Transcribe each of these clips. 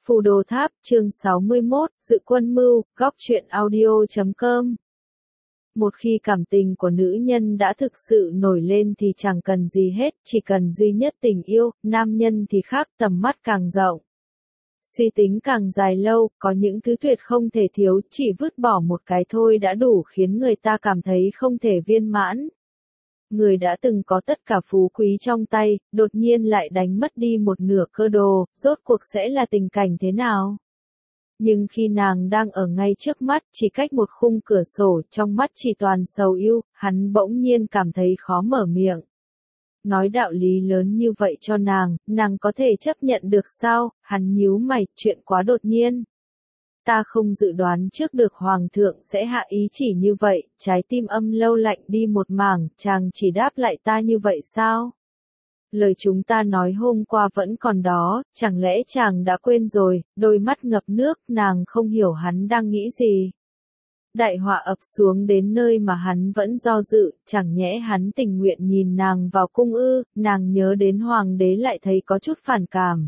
Phù Đồ Tháp, chương 61, Dự Quân Mưu, Góc Truyện Audio.com. Một khi cảm tình của nữ nhân đã thực sự nổi lên thì chẳng cần gì hết, chỉ cần duy nhất tình yêu, nam nhân thì khác, tầm mắt càng rộng. Suy tính càng dài lâu, có những thứ tuyệt không thể thiếu, chỉ vứt bỏ một cái thôi đã đủ khiến người ta cảm thấy không thể viên mãn. Người đã từng có tất cả phú quý trong tay, đột nhiên lại đánh mất đi một nửa cơ đồ, rốt cuộc sẽ là tình cảnh thế nào? Nhưng khi nàng đang ở ngay trước mắt, chỉ cách một khung cửa sổ, trong mắt chỉ toàn sầu ưu, hắn bỗng nhiên cảm thấy khó mở miệng. Nói đạo lý lớn như vậy cho nàng có thể chấp nhận được sao? Hắn nhíu mày, chuyện quá đột nhiên. Ta không dự đoán trước được hoàng thượng sẽ hạ ý chỉ như vậy, trái tim Âm Lâu lạnh đi một mảng, chàng chỉ đáp lại ta như vậy sao? Lời chúng ta nói hôm qua vẫn còn đó, chẳng lẽ chàng đã quên rồi? Đôi mắt ngập nước, nàng không hiểu hắn đang nghĩ gì. Đại họa ập xuống đến nơi mà hắn vẫn do dự, chẳng nhẽ hắn tình nguyện nhìn nàng vào cung ư? Nàng nhớ đến hoàng đế lại thấy có chút phản cảm.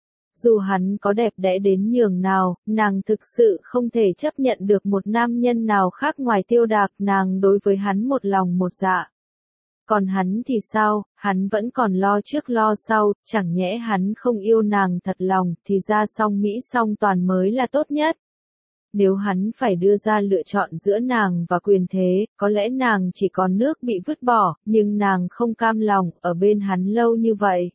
Dù hắn có đẹp đẽ đến nhường nào, nàng thực sự không thể chấp nhận được một nam nhân nào khác ngoài Tiêu Đạc, nàng đối với hắn một lòng một dạ. Còn hắn thì sao, hắn vẫn còn lo trước lo sau, chẳng nhẽ hắn không yêu nàng thật lòng, thì ra song Mỹ song toàn mới là tốt nhất. Nếu hắn phải đưa ra lựa chọn giữa nàng và quyền thế, có lẽ nàng chỉ còn nước bị vứt bỏ, nhưng nàng không cam lòng, ở bên hắn lâu như vậy.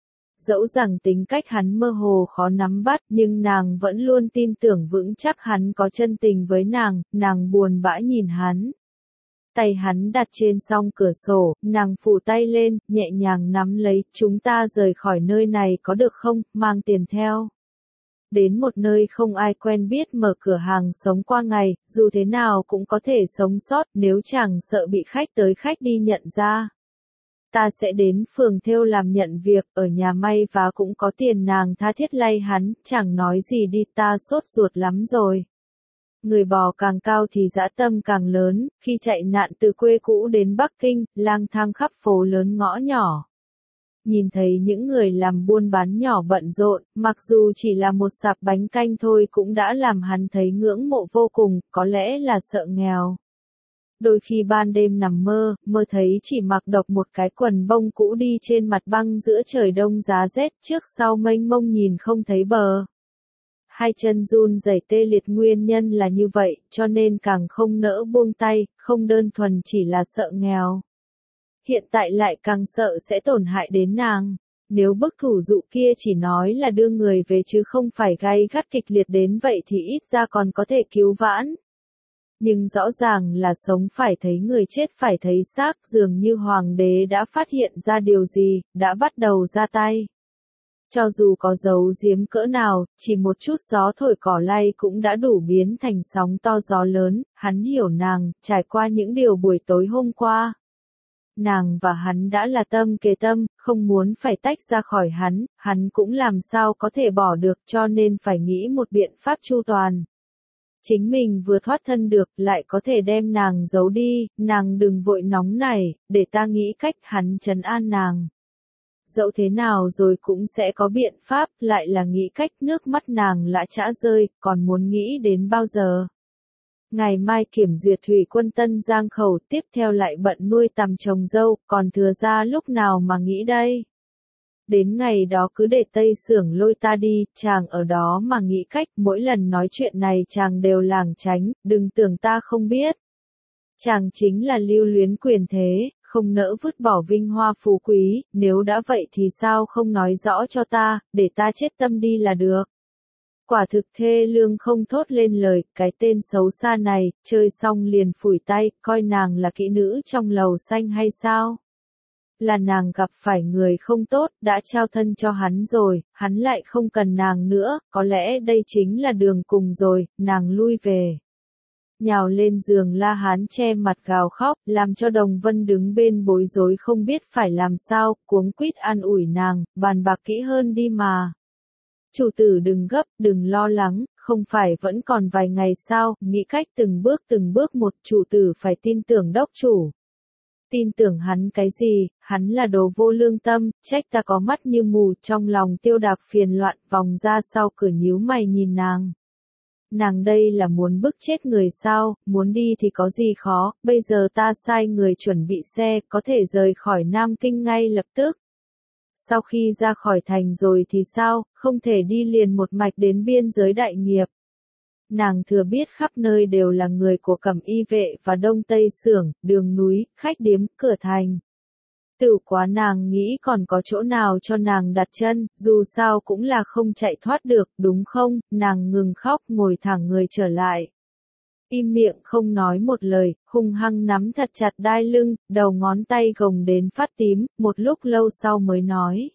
Dẫu rằng tính cách hắn mơ hồ khó nắm bắt, nhưng nàng vẫn luôn tin tưởng vững chắc hắn có chân tình với nàng buồn bã nhìn hắn. Tay hắn đặt trên song cửa sổ, nàng phủ tay lên, nhẹ nhàng nắm lấy, chúng ta rời khỏi nơi này có được không, mang tiền theo. Đến một nơi không ai quen biết mở cửa hàng sống qua ngày, dù thế nào cũng có thể sống sót, nếu chẳng sợ bị khách tới khách đi nhận ra. Ta sẽ đến phường thêu làm nhận việc, ở nhà may vá cũng có tiền, nàng tha thiết lay hắn, chẳng nói gì đi, ta sốt ruột lắm rồi. Người bò càng cao thì dã tâm càng lớn, khi chạy nạn từ quê cũ đến Bắc Kinh, lang thang khắp phố lớn ngõ nhỏ. Nhìn thấy những người làm buôn bán nhỏ bận rộn, mặc dù chỉ là một sạp bánh canh thôi cũng đã làm hắn thấy ngưỡng mộ vô cùng, có lẽ là sợ nghèo. Đôi khi ban đêm nằm mơ thấy chỉ mặc độc một cái quần bông cũ đi trên mặt băng giữa trời đông giá rét, trước sau mênh mông nhìn không thấy bờ. Hai chân run rẩy tê liệt, nguyên nhân là như vậy, cho nên càng không nỡ buông tay, không đơn thuần chỉ là sợ nghèo. Hiện tại lại càng sợ sẽ tổn hại đến nàng. Nếu bức thủ dụ kia chỉ nói là đưa người về chứ không phải gay gắt kịch liệt đến vậy thì ít ra còn có thể cứu vãn. Nhưng rõ ràng là sống phải thấy người, chết phải thấy xác, dường như hoàng đế đã phát hiện ra điều gì, đã bắt đầu ra tay. Cho dù có giấu giếm cỡ nào, chỉ một chút gió thổi cỏ lay cũng đã đủ biến thành sóng to gió lớn, hắn hiểu nàng, trải qua những điều buổi tối hôm qua. Nàng và hắn đã là tâm kề tâm, không muốn phải tách ra khỏi hắn cũng làm sao có thể bỏ được, cho nên phải nghĩ một biện pháp chu toàn. Chính mình vừa thoát thân được, lại có thể đem nàng giấu đi, nàng đừng vội nóng nảy, để ta nghĩ cách, hắn trấn an nàng. Dẫu thế nào rồi cũng sẽ có biện pháp, lại là nghĩ cách, nước mắt nàng lã chã rơi, còn muốn nghĩ đến bao giờ. Ngày mai kiểm duyệt thủy quân Tân Giang khẩu, tiếp theo lại bận nuôi tằm trồng dâu, còn thừa ra lúc nào mà nghĩ đây. Đến ngày đó cứ để Tây Xưởng lôi ta đi, chàng ở đó mà nghĩ cách, mỗi lần nói chuyện này chàng đều lảng tránh, đừng tưởng ta không biết. Chàng chính là lưu luyến quyền thế, không nỡ vứt bỏ vinh hoa phú quý, nếu đã vậy thì sao không nói rõ cho ta, để ta chết tâm đi là được. Quả thực thê lương không thốt lên lời, cái tên xấu xa này, chơi xong liền phủi tay, coi nàng là kỹ nữ trong lầu xanh hay sao? Là nàng gặp phải người không tốt, đã trao thân cho hắn rồi, hắn lại không cần nàng nữa, có lẽ đây chính là đường cùng rồi, nàng lui về. Nhào lên giường la hán che mặt gào khóc, làm cho Đồng Vân đứng bên bối rối không biết phải làm sao, cuống quýt an ủi nàng, bàn bạc kỹ hơn đi mà. Chủ tử đừng gấp, đừng lo lắng, không phải vẫn còn vài ngày sao, nghĩ cách từng bước một, chủ tử phải tin tưởng đốc chủ. Tin tưởng hắn cái gì, hắn là đồ vô lương tâm, trách ta có mắt như mù, trong lòng Tiêu Đạc phiền loạn, vòng ra sau cửa nhíu mày nhìn nàng. Nàng đây là muốn bức chết người sao, muốn đi thì có gì khó, bây giờ ta sai người chuẩn bị xe, có thể rời khỏi Nam Kinh ngay lập tức. Sau khi ra khỏi thành rồi thì sao, không thể đi liền một mạch đến biên giới đại nghiệp. Nàng thừa biết khắp nơi đều là người của Cẩm Y vệ và Đông Tây xưởng, đường núi, khách điếm, cửa thành. Tự quá nàng nghĩ còn có chỗ nào cho nàng đặt chân, dù sao cũng là không chạy thoát được, đúng không? Nàng ngừng khóc, ngồi thẳng người trở lại. Im miệng không nói một lời, hung hăng nắm thật chặt đai lưng, đầu ngón tay gồng đến phát tím, một lúc lâu sau mới nói.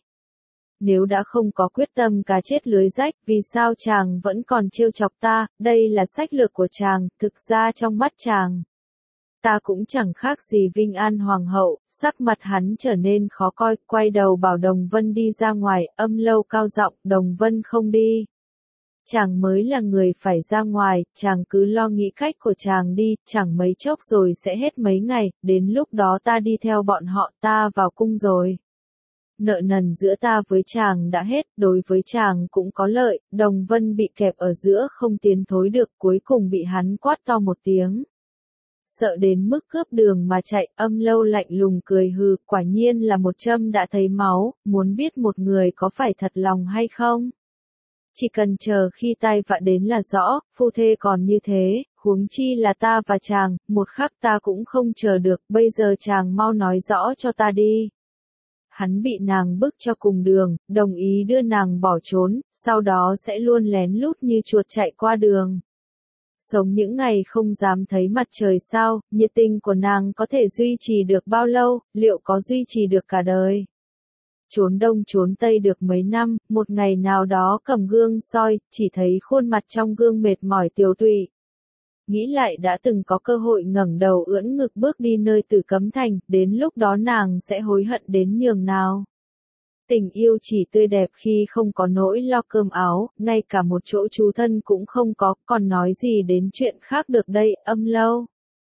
Nếu đã không có quyết tâm cá chết lưới rách, vì sao chàng vẫn còn trêu chọc ta, đây là sách lược của chàng, thực ra trong mắt chàng. Ta cũng chẳng khác gì Vinh An Hoàng hậu, sắc mặt hắn trở nên khó coi, quay đầu bảo Đồng Vân đi ra ngoài, Âm Lâu cao giọng, Đồng Vân không đi. Chàng mới là người phải ra ngoài, chàng cứ lo nghĩ cách của chàng đi, chẳng mấy chốc rồi sẽ hết mấy ngày, đến lúc đó ta đi theo bọn họ, ta vào cung rồi. Nợ nần giữa ta với chàng đã hết, đối với chàng cũng có lợi, Đồng Vân bị kẹp ở giữa không tiến thối được, cuối cùng bị hắn quát to một tiếng. Sợ đến mức cướp đường mà chạy, Âm Lâu lạnh lùng cười hừ, quả nhiên là một châm đã thấy máu, muốn biết một người có phải thật lòng hay không? Chỉ cần chờ khi tai vạ đến là rõ, phu thê còn như thế, huống chi là ta và chàng, một khắc ta cũng không chờ được, bây giờ chàng mau nói rõ cho ta đi. Hắn bị nàng bức cho cùng đường, đồng ý đưa nàng bỏ trốn, sau đó sẽ luôn lén lút như chuột chạy qua đường. Sống những ngày không dám thấy mặt trời sao, nhiệt tình của nàng có thể duy trì được bao lâu, liệu có duy trì được cả đời? Trốn đông trốn tây được mấy năm, một ngày nào đó cầm gương soi, chỉ thấy khuôn mặt trong gương mệt mỏi tiều tụy. Nghĩ lại đã từng có cơ hội ngẩng đầu ưỡn ngực bước đi nơi Tử Cấm Thành, đến lúc đó nàng sẽ hối hận đến nhường nào. Tình yêu chỉ tươi đẹp khi không có nỗi lo cơm áo, ngay cả một chỗ trú thân cũng không có, còn nói gì đến chuyện khác được đây, Âm Lâu.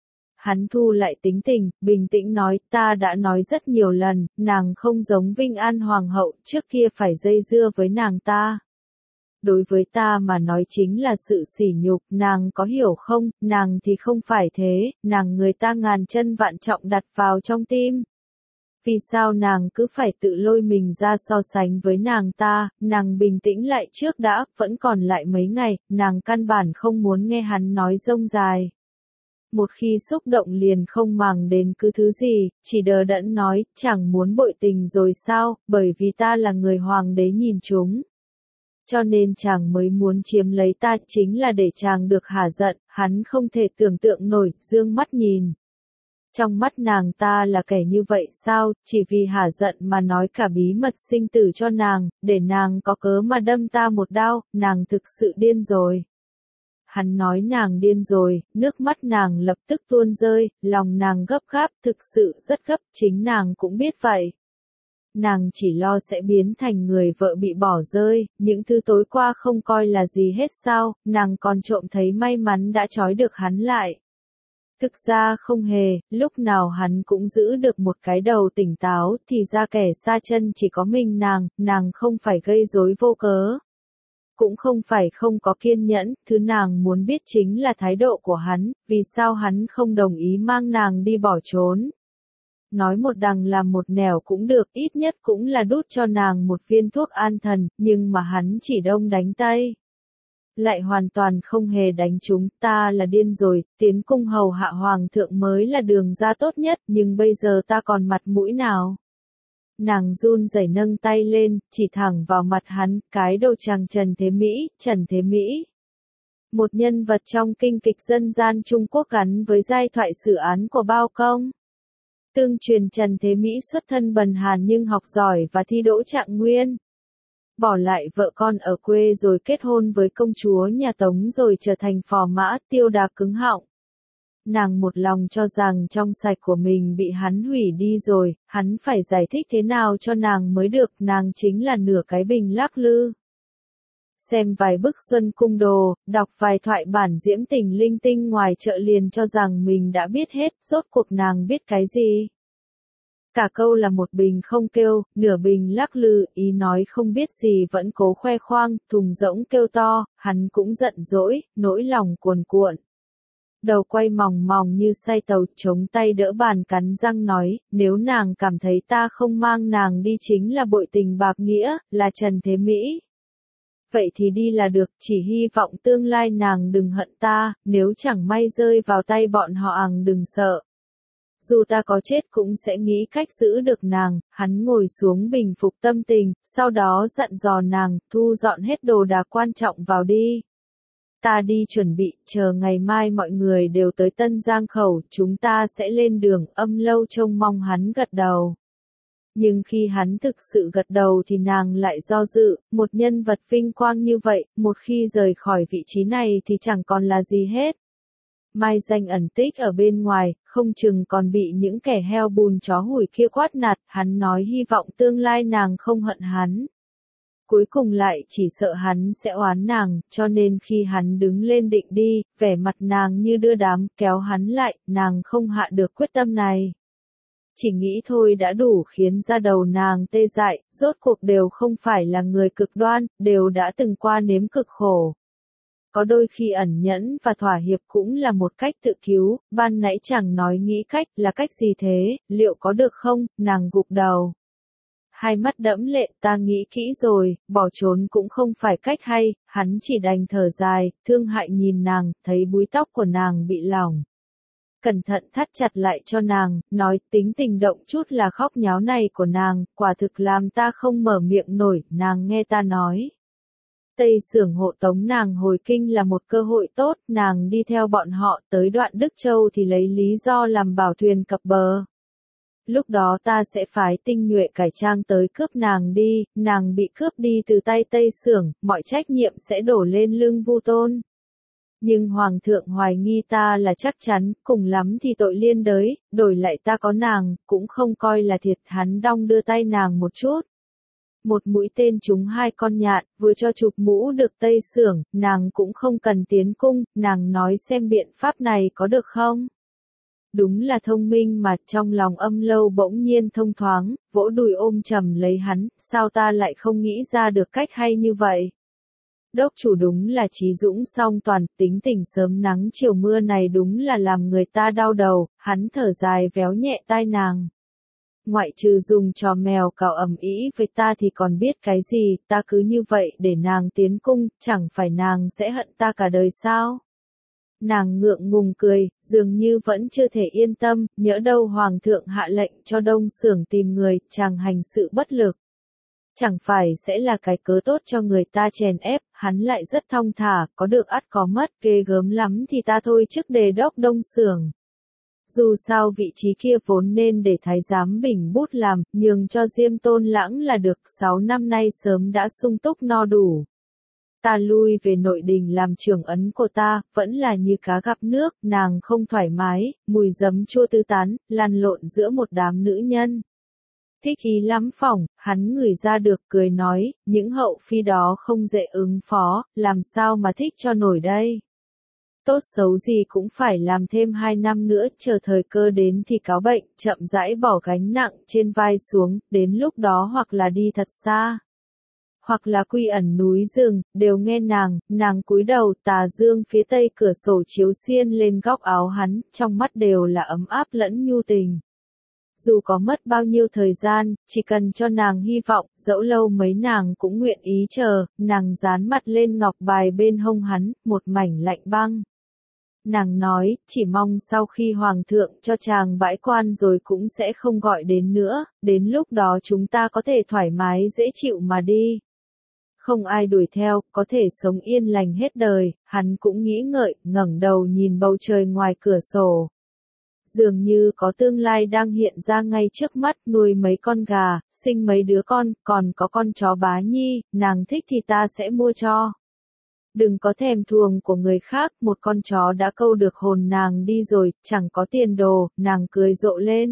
Hắn thu lại tính tình, bình tĩnh nói, ta đã nói rất nhiều lần, nàng không giống Vinh An Hoàng hậu, trước kia phải dây dưa với nàng ta. Đối với ta mà nói chính là sự sỉ nhục, nàng có hiểu không, nàng thì không phải thế, nàng người ta ngàn chân vạn trọng đặt vào trong tim. Vì sao nàng cứ phải tự lôi mình ra so sánh với nàng ta, nàng bình tĩnh lại trước đã, vẫn còn lại mấy ngày, nàng căn bản không muốn nghe hắn nói rông dài. Một khi xúc động liền không màng đến cứ thứ gì, chỉ đờ đẫn nói, chẳng muốn bội tình rồi sao, bởi vì ta là người hoàng đế nhìn chúng. Cho nên chàng mới muốn chiếm lấy ta, chính là để chàng được hả giận, hắn không thể tưởng tượng nổi, dương mắt nhìn. Trong mắt nàng ta là kẻ như vậy sao, chỉ vì hả giận mà nói cả bí mật sinh tử cho nàng, để nàng có cớ mà đâm ta một đao, nàng thực sự điên rồi. Hắn nói nàng điên rồi, nước mắt nàng lập tức tuôn rơi, lòng nàng gấp gáp, thực sự rất gấp, chính nàng cũng biết vậy. Nàng chỉ lo sẽ biến thành người vợ bị bỏ rơi, những thứ tối qua không coi là gì hết sao, nàng còn trộm thấy may mắn đã trói được hắn lại. Thực ra không hề, lúc nào hắn cũng giữ được một cái đầu tỉnh táo, thì ra kẻ xa chân chỉ có mình nàng không phải gây rối vô cớ. Cũng không phải không có kiên nhẫn, thứ nàng muốn biết chính là thái độ của hắn, vì sao hắn không đồng ý mang nàng đi bỏ trốn. Nói một đằng làm một nẻo cũng được, ít nhất cũng là đút cho nàng một viên thuốc an thần, nhưng mà hắn chỉ đông đánh tây. Lại hoàn toàn không hề đánh chúng, ta là điên rồi, tiến cung hầu hạ hoàng thượng mới là đường ra tốt nhất, nhưng bây giờ ta còn mặt mũi nào. Nàng run rẩy nâng tay lên, chỉ thẳng vào mặt hắn, cái đầu chàng Trần Thế Mỹ. Một nhân vật trong kinh kịch dân gian Trung Quốc gắn với giai thoại sử án của Bao Công. Tương truyền Trần Thế Mỹ xuất thân bần hàn nhưng học giỏi và thi đỗ trạng nguyên. Bỏ lại vợ con ở quê rồi kết hôn với công chúa nhà Tống rồi trở thành phò mã, Tiêu Đạc cứng họng. Nàng một lòng cho rằng trong sạch của mình bị hắn hủy đi rồi, hắn phải giải thích thế nào cho nàng mới được, nàng chính là nửa cái bình lắc lư. Xem vài bức Xuân Cung Đồ, đọc vài thoại bản diễm tình linh tinh ngoài chợ liền cho rằng mình đã biết hết, rốt cuộc nàng biết cái gì. Cả câu là một bình không kêu, nửa bình lắc lư, ý nói không biết gì vẫn cố khoe khoang, thùng rỗng kêu to, hắn cũng giận dỗi, nỗi lòng cuồn cuộn. Đầu quay mòng mòng như say tàu, chống tay đỡ bàn cắn răng nói, nếu nàng cảm thấy ta không mang nàng đi chính là bội tình bạc nghĩa, là trần thế mỹ. Vậy thì đi là được, chỉ hy vọng tương lai nàng đừng hận ta, nếu chẳng may rơi vào tay bọn họ đừng sợ. Dù ta có chết cũng sẽ nghĩ cách giữ được nàng, hắn ngồi xuống bình phục tâm tình, sau đó dặn dò nàng, thu dọn hết đồ đạc quan trọng vào đi. Ta đi chuẩn bị, chờ ngày mai mọi người đều tới Tân Giang Khẩu, chúng ta sẽ lên đường. Âm Lâu trông mong hắn gật đầu. Nhưng khi hắn thực sự gật đầu thì nàng lại do dự, một nhân vật vinh quang như vậy, một khi rời khỏi vị trí này thì chẳng còn là gì hết. Mai danh ẩn tích ở bên ngoài, không chừng còn bị những kẻ heo bùn chó hủi kia quát nạt, hắn nói hy vọng tương lai nàng không hận hắn. Cuối cùng lại chỉ sợ hắn sẽ oán nàng, cho nên khi hắn đứng lên định đi, vẻ mặt nàng như đưa đám, kéo hắn lại, nàng không hạ được quyết tâm này. Chỉ nghĩ thôi đã đủ khiến da đầu nàng tê dại, rốt cuộc đều không phải là người cực đoan, đều đã từng qua nếm cực khổ. Có đôi khi ẩn nhẫn và thỏa hiệp cũng là một cách tự cứu, ban nãy chẳng nói nghĩ cách, là cách gì thế, liệu có được không, nàng gục đầu. Hai mắt đẫm lệ, ta nghĩ kỹ rồi, bỏ trốn cũng không phải cách hay, hắn chỉ đành thở dài, thương hại nhìn nàng, thấy búi tóc của nàng bị lỏng. Cẩn thận thắt chặt lại cho nàng, nói tính tình động chút là khóc nháo này của nàng, quả thực làm ta không mở miệng nổi, nàng nghe ta nói. Tây Xưởng hộ tống nàng hồi kinh là một cơ hội tốt, nàng đi theo bọn họ tới đoạn Đức Châu thì lấy lý do làm bảo thuyền cập bờ. Lúc đó ta sẽ phái tinh nhuệ cải trang tới cướp nàng đi, nàng bị cướp đi từ tay Tây Xưởng, mọi trách nhiệm sẽ đổ lên lưng Vu Tôn. Nhưng Hoàng thượng hoài nghi ta là chắc chắn, cùng lắm thì tội liên đới, đổi lại ta có nàng, cũng không coi là thiệt. Hắn đong đưa tay nàng một chút. Một mũi tên trúng hai con nhạn, vừa cho chụp mũ được Tây Xưởng, nàng cũng không cần tiến cung, nàng nói xem biện pháp này có được không? Đúng là thông minh mà, trong lòng Âm Lâu bỗng nhiên thông thoáng, vỗ đùi ôm chầm lấy hắn, sao ta lại không nghĩ ra được cách hay như vậy? Đốc chủ đúng là trí dũng song toàn, tính tình sớm nắng chiều mưa này đúng là làm người ta đau đầu, hắn thở dài véo nhẹ tai nàng. Ngoại trừ dùng trò mèo cào ầm ĩ với ta thì còn biết cái gì, ta cứ như vậy để nàng tiến cung, chẳng phải nàng sẽ hận ta cả đời sao? Nàng ngượng ngùng cười, dường như vẫn chưa thể yên tâm, nhỡ đâu Hoàng thượng hạ lệnh cho Đông Xưởng tìm người, chàng hành sự bất lực. Chẳng phải sẽ là cái cớ tốt cho người ta chèn ép, hắn lại rất thong thả, có được ắt có mất, ghê gớm lắm thì ta thôi chức đề đốc Đông Xưởng. Dù sao vị trí kia vốn nên để thái giám Bình Bút làm, nhường cho Diêm Tôn Lãng là được, 6 năm nay sớm đã sung túc no đủ. Ta lui về nội đình làm trưởng ấn của ta, vẫn là như cá gặp nước, nàng không thoải mái, mùi giấm chua tứ tán, lăn lộn giữa một đám nữ nhân. Thích ý lắm phỏng, hắn ngửi ra được cười nói, những hậu phi đó không dễ ứng phó, làm sao mà thích cho nổi đây. Tốt xấu gì cũng phải làm thêm 2 năm nữa, chờ thời cơ đến thì cáo bệnh, chậm rãi bỏ gánh nặng trên vai xuống, đến lúc đó hoặc là đi thật xa. Hoặc là quy ẩn núi rừng, đều nghe nàng cúi đầu, tà dương phía tây cửa sổ chiếu xiên lên góc áo hắn, trong mắt đều là ấm áp lẫn nhu tình. Dù có mất bao nhiêu thời gian, chỉ cần cho nàng hy vọng, dẫu lâu mấy nàng cũng nguyện ý chờ, nàng dán mặt lên ngọc bài bên hông hắn, một mảnh lạnh băng. Nàng nói, chỉ mong sau khi Hoàng thượng cho chàng bãi quan rồi cũng sẽ không gọi đến nữa, đến lúc đó chúng ta có thể thoải mái dễ chịu mà đi. Không ai đuổi theo, có thể sống yên lành hết đời, hắn cũng nghĩ ngợi, ngẩng đầu nhìn bầu trời ngoài cửa sổ. Dường như có tương lai đang hiện ra ngay trước mắt, nuôi mấy con gà, sinh mấy đứa con, còn có con chó Bá Nhi, nàng thích thì ta sẽ mua cho. Đừng có thèm thuồng của người khác, một con chó đã câu được hồn nàng đi rồi, chẳng có tiền đồ, nàng cười rộ lên.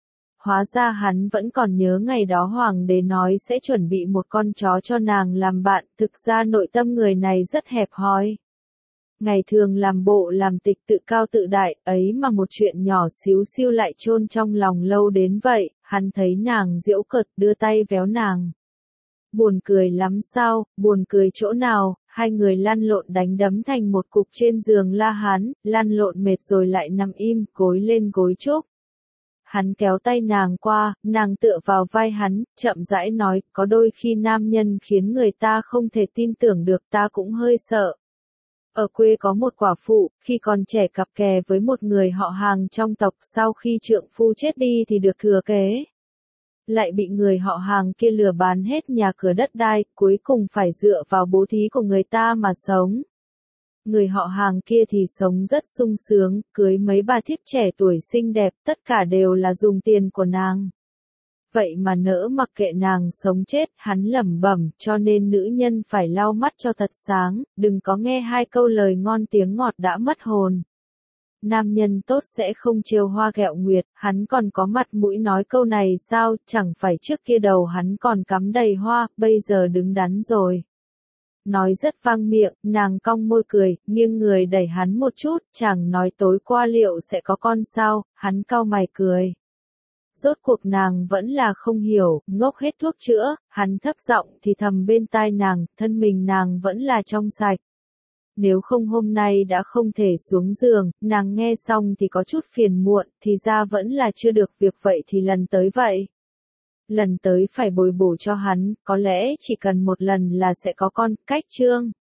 Hóa ra hắn vẫn còn nhớ ngày đó hoàng đế nói sẽ chuẩn bị một con chó cho nàng làm bạn, thực ra nội tâm người này rất hẹp hòi. Ngày thường làm bộ làm tịch tự cao tự đại, ấy mà một chuyện nhỏ xíu xiu lại chôn trong lòng lâu đến vậy, hắn thấy nàng giễu cợt đưa tay véo nàng. Buồn cười lắm sao, buồn cười chỗ nào, hai người lăn lộn đánh đấm thành một cục trên giường la hán, lăn lộn mệt rồi lại nằm im, gối lên gối chúc. Hắn kéo tay nàng qua, nàng tựa vào vai hắn, chậm rãi nói, có đôi khi nam nhân khiến người ta không thể tin tưởng được, ta cũng hơi sợ. Ở quê có một quả phụ, khi còn trẻ cặp kè với một người họ hàng trong tộc, sau khi trượng phu chết đi thì được thừa kế. Lại bị người họ hàng kia lừa bán hết nhà cửa đất đai, cuối cùng phải dựa vào bố thí của người ta mà sống. Người họ hàng kia thì sống rất sung sướng, cưới mấy bà thiếp trẻ tuổi xinh đẹp, tất cả đều là dùng tiền của nàng. Vậy mà nỡ mặc kệ nàng sống chết, hắn lẩm bẩm, cho nên nữ nhân phải lau mắt cho thật sáng, đừng có nghe hai câu lời ngon tiếng ngọt đã mất hồn. Nam nhân tốt sẽ không trêu hoa ghẹo nguyệt, hắn còn có mặt mũi nói câu này sao, chẳng phải trước kia đầu hắn còn cắm đầy hoa, bây giờ đứng đắn rồi. Nói rất vang miệng, nàng cong môi cười, nghiêng người đẩy hắn một chút, chẳng nói tối qua liệu sẽ có con sao, hắn cau mày cười. Rốt cuộc nàng vẫn là không hiểu, ngốc hết thuốc chữa, hắn thấp giọng thì thầm bên tai nàng, thân mình nàng vẫn là trong sạch. Nếu không hôm nay đã không thể xuống giường, nàng nghe xong thì có chút phiền muộn, thì ra vẫn là chưa được việc vậy thì lần tới vậy. Lần tới phải bồi bổ cho hắn, có lẽ chỉ cần một lần là sẽ có con, cách chương.